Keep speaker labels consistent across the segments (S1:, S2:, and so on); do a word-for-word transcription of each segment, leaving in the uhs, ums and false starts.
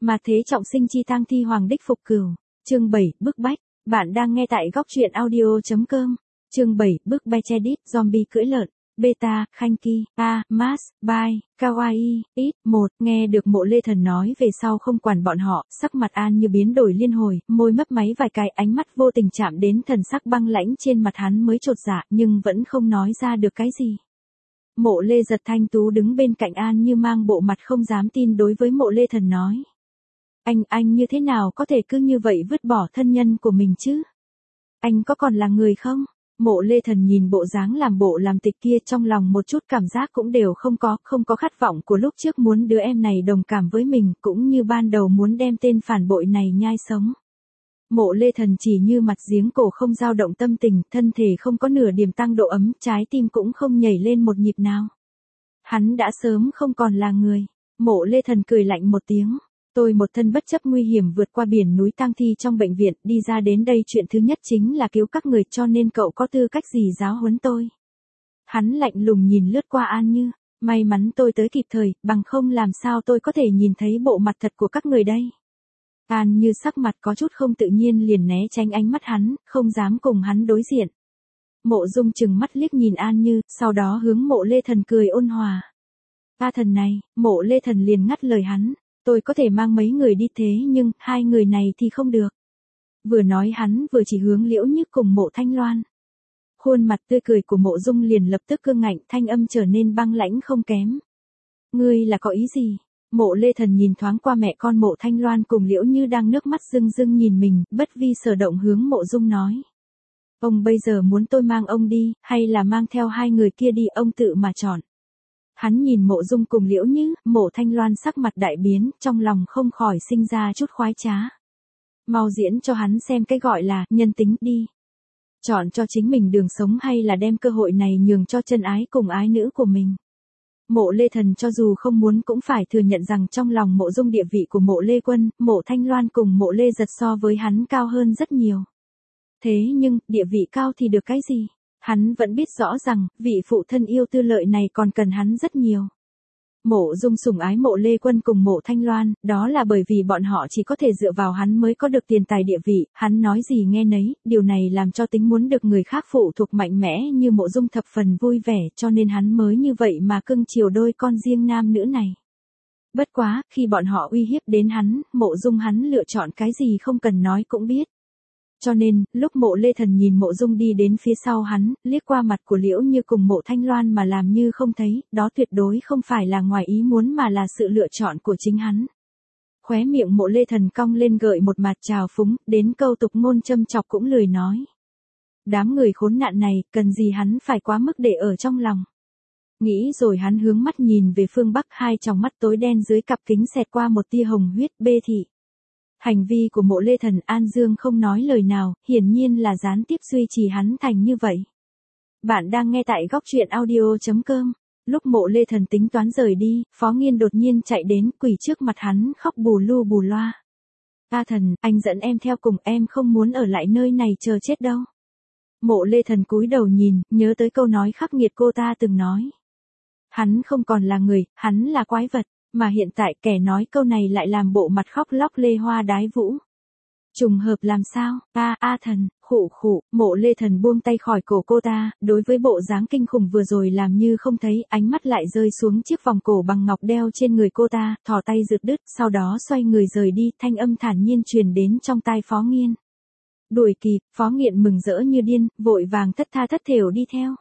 S1: Mà thế trọng sinh chi tang thi hoàng đích phục cửu. Chương bảy, bức bách. Bạn đang nghe tại góc truyện audio chấm com. Chương bảy, bức bách edit, zombie cưỡi lợn. Beta, Khanh Ki, A, Mas, Bai, Kawaii, ít, một, nghe được Mộ Lê Thần nói về sau không quản bọn họ, sắc mặt An như biến đổi liên hồi, môi mấp máy vài cái, ánh mắt vô tình chạm đến thần sắc băng lãnh trên mặt hắn mới chột dạ, nhưng vẫn không nói ra được cái gì. Mộ Lê giật thanh tú đứng bên cạnh An như mang bộ mặt không dám tin đối với Mộ Lê Thần nói. Anh, anh như thế nào có thể cứ như vậy vứt bỏ thân nhân của mình chứ? Anh có còn là người không? Mộ Lê Thần nhìn bộ dáng làm bộ làm tịch kia trong lòng một chút cảm giác cũng đều không có, không có khát vọng của lúc trước muốn đứa em này đồng cảm với mình, cũng như ban đầu muốn đem tên phản bội này nhai sống. Mộ Lê Thần chỉ như mặt giếng cổ không dao động tâm tình, thân thể không có nửa điểm tăng độ ấm, trái tim cũng không nhảy lên một nhịp nào. Hắn đã sớm không còn là người. Mộ Lê Thần cười lạnh một tiếng. Tôi một thân bất chấp nguy hiểm vượt qua biển núi tang thi trong bệnh viện, đi ra đến đây chuyện thứ nhất chính là cứu các người, cho nên cậu có tư cách gì giáo huấn tôi? Hắn lạnh lùng nhìn lướt qua An Như, may mắn tôi tới kịp thời, bằng không làm sao tôi có thể nhìn thấy bộ mặt thật của các người đây? An Như sắc mặt có chút không tự nhiên liền né tránh ánh mắt hắn, không dám cùng hắn đối diện. Mộ Dung chừng mắt liếc nhìn An Như, sau đó hướng Mộ Lê Thần cười ôn hòa. A Thần này, Mộ Lê Thần liền ngắt lời hắn. Tôi có thể mang mấy người đi thế nhưng, hai người này thì không được. Vừa nói hắn vừa chỉ hướng Liễu Như cùng Mộ Thanh Loan. Khuôn mặt tươi cười của Mộ Dung liền lập tức cương ngạnh, thanh âm trở nên băng lãnh không kém. Ngươi là có ý gì? Mộ Lê Thần nhìn thoáng qua mẹ con Mộ Thanh Loan cùng Liễu Như đang nước mắt rưng rưng nhìn mình, bất vi sở động hướng Mộ Dung nói. Ông bây giờ muốn tôi mang ông đi, hay là mang theo hai người kia đi, ông tự mà chọn. Hắn nhìn Mộ Dung cùng Liễu Như, Mộ Thanh Loan sắc mặt đại biến, trong lòng không khỏi sinh ra chút khoái trá. Mau diễn cho hắn xem cái gọi là nhân tính đi. Chọn cho chính mình đường sống hay là đem cơ hội này nhường cho chân ái cùng ái nữ của mình. Mộ Lê Thần cho dù không muốn cũng phải thừa nhận rằng trong lòng Mộ Dung địa vị của Mộ Lê Quân, Mộ Thanh Loan cùng Mộ Lê Giật so với hắn cao hơn rất nhiều. Thế nhưng, địa vị cao thì được cái gì? Hắn vẫn biết rõ rằng, vị phụ thân yêu tư lợi này còn cần hắn rất nhiều. Mộ Dung sủng ái Mộ Lê Quân cùng Mộ Thanh Loan, đó là bởi vì bọn họ chỉ có thể dựa vào hắn mới có được tiền tài địa vị, hắn nói gì nghe nấy, điều này làm cho tính muốn được người khác phụ thuộc mạnh mẽ như Mộ Dung thập phần vui vẻ, cho nên hắn mới như vậy mà cưng chiều đôi con riêng nam nữ này. Bất quá, khi bọn họ uy hiếp đến hắn, Mộ Dung hắn lựa chọn cái gì không cần nói cũng biết. Cho nên, lúc Mộ Lê Thần nhìn Mộ Dung đi đến phía sau hắn, liếc qua mặt của Liễu Như cùng Mộ Thanh Loan mà làm như không thấy, đó tuyệt đối không phải là ngoài ý muốn mà là sự lựa chọn của chính hắn. Khóe miệng Mộ Lê Thần cong lên gợi một mặt trào phúng, đến câu tục ngôn châm chọc cũng lười nói. Đám người khốn nạn này, cần gì hắn phải quá mức để ở trong lòng. Nghĩ rồi hắn hướng mắt nhìn về phương Bắc, hai tròng mắt tối đen dưới cặp kính xẹt qua một tia hồng huyết, bê thị. Hành vi của Mộ Lê Thần An Dương không nói lời nào, hiển nhiên là gián tiếp duy trì hắn thành như vậy. Bạn đang nghe tại góc truyện audio chấm com. Lúc Mộ Lê Thần tính toán rời đi, Phó Nghiên đột nhiên chạy đến, quỳ trước mặt hắn, khóc bù lu bù loa. A Thần, anh dẫn em theo cùng, em không muốn ở lại nơi này chờ chết đâu. Mộ Lê Thần cúi đầu nhìn, nhớ tới câu nói khắc nghiệt cô ta từng nói. Hắn không còn là người, hắn là quái vật. Mà hiện tại kẻ nói câu này lại làm bộ mặt khóc lóc lê hoa đái vũ. Trùng hợp làm sao? A A Thần, khụ khụ, Mộ Lê Thần buông tay khỏi cổ cô ta, đối với bộ dáng kinh khủng vừa rồi làm như không thấy, ánh mắt lại rơi xuống chiếc vòng cổ bằng ngọc đeo trên người cô ta, thò tay giật đứt, sau đó xoay người rời đi, thanh âm thản nhiên truyền đến trong tai Phó Nghiên. Đuổi kịp, Phó Nghiện mừng rỡ như điên, vội vàng thất tha thất thểu đi theo.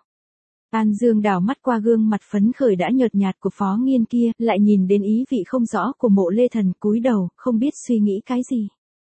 S1: An Dương đảo mắt qua gương mặt phấn khởi đã nhợt nhạt của Phó Nghiên kia, lại nhìn đến ý vị không rõ của Mộ Lê Thần, cúi đầu, không biết suy nghĩ cái gì.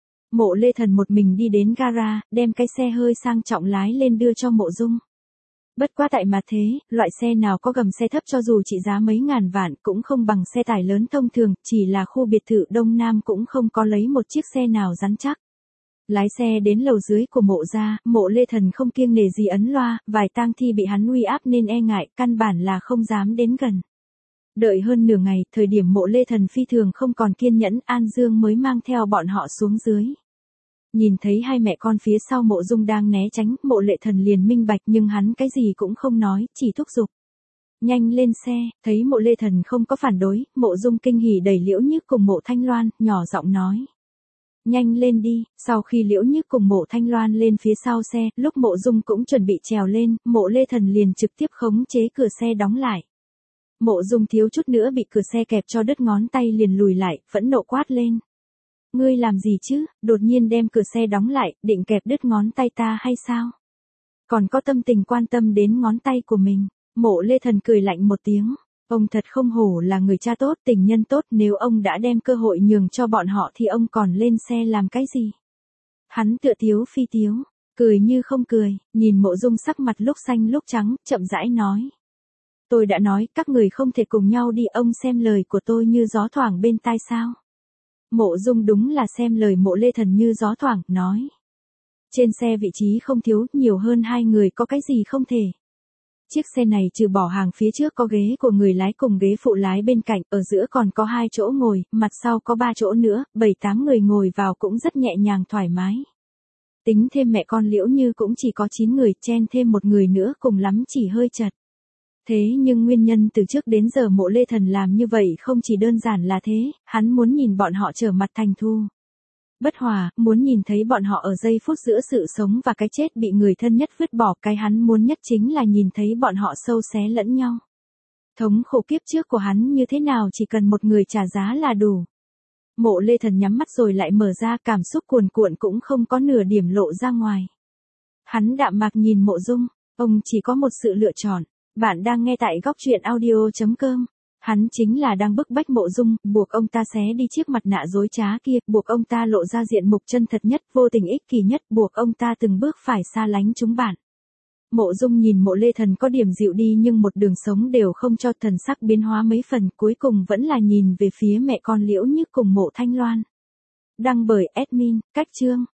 S1: Mộ Lê Thần một mình đi đến gara, đem cái xe hơi sang trọng lái lên đưa cho Mộ Dung. Bất quá tại mà thế, loại xe nào có gầm xe thấp cho dù trị giá mấy ngàn vạn cũng không bằng xe tải lớn thông thường, chỉ là khu biệt thự Đông Nam cũng không có lấy một chiếc xe nào rắn chắc. Lái xe đến lầu dưới của Mộ gia, Mộ Lê Thần không kiêng nể gì ấn loa, vài tang thi bị hắn uy áp nên e ngại, căn bản là không dám đến gần. Đợi hơn nửa ngày, thời điểm Mộ Lê Thần phi thường không còn kiên nhẫn, An Dương mới mang theo bọn họ xuống dưới. Nhìn thấy hai mẹ con phía sau Mộ Dung đang né tránh, Mộ Lê Thần liền minh bạch nhưng hắn cái gì cũng không nói, chỉ thúc giục. Nhanh lên xe, thấy Mộ Lê Thần không có phản đối, Mộ Dung kinh hỉ đẩy Liễu Nhức cùng Mộ Thanh Loan, nhỏ giọng nói. Nhanh lên đi, sau khi Liễu Nhức cùng Mộ Thanh Loan lên phía sau xe, lúc Mộ Dung cũng chuẩn bị trèo lên, Mộ Lê Thần liền trực tiếp khống chế cửa xe đóng lại. Mộ Dung thiếu chút nữa bị cửa xe kẹp cho đứt ngón tay liền lùi lại, phẫn nộ quát lên. Ngươi làm gì chứ, đột nhiên đem cửa xe đóng lại, định kẹp đứt ngón tay ta hay sao? Còn có tâm tình quan tâm đến ngón tay của mình. Mộ Lê Thần cười lạnh một tiếng. Ông thật không hổ là người cha tốt, tình nhân tốt, nếu ông đã đem cơ hội nhường cho bọn họ thì ông còn lên xe làm cái gì? Hắn tựa tiếu phi tiếu, cười như không cười, nhìn Mộ Dung sắc mặt lúc xanh lúc trắng, chậm rãi nói. Tôi đã nói các người không thể cùng nhau đi, ông xem lời của tôi như gió thoảng bên tai sao? Mộ Dung đúng là xem lời Mộ Lê Thần như gió thoảng, nói. Trên xe vị trí không thiếu, nhiều hơn hai người có cái gì không thể. Chiếc xe này trừ bỏ hàng phía trước có ghế của người lái cùng ghế phụ lái bên cạnh, ở giữa còn có hai chỗ ngồi, mặt sau có ba chỗ nữa, bảy tám người ngồi vào cũng rất nhẹ nhàng thoải mái. Tính thêm mẹ con Liễu Như cũng chỉ có chín người, chen thêm một người nữa cùng lắm chỉ hơi chật. Thế nhưng nguyên nhân từ trước đến giờ Mộ Lê Thần làm như vậy không chỉ đơn giản là thế, hắn muốn nhìn bọn họ trở mặt thành thù. Bất hòa, muốn nhìn thấy bọn họ ở giây phút giữa sự sống và cái chết bị người thân nhất vứt bỏ, cái hắn muốn nhất chính là nhìn thấy bọn họ sâu xé lẫn nhau. Thống khổ kiếp trước của hắn như thế nào chỉ cần một người trả giá là đủ. Mộ Lê Thần nhắm mắt rồi lại mở ra, cảm xúc cuồn cuộn cũng không có nửa điểm lộ ra ngoài. Hắn đạm mạc nhìn Mộ Dung, ông chỉ có một sự lựa chọn. Bạn đang nghe tại góc truyện audio chấm com. Hắn chính là đang bức bách Mộ Dung, buộc ông ta xé đi chiếc mặt nạ dối trá kia, buộc ông ta lộ ra diện mục chân thật nhất, vô tình ích kỷ nhất, buộc ông ta từng bước phải xa lánh chúng bạn. Mộ Dung nhìn Mộ Lê Thần có điểm dịu đi nhưng một đường sống đều không cho, thần sắc biến hóa mấy phần, cuối cùng vẫn là nhìn về phía mẹ con Liễu Nhức cùng Mộ Thanh Loan. Đăng bởi admin, Cách Chương.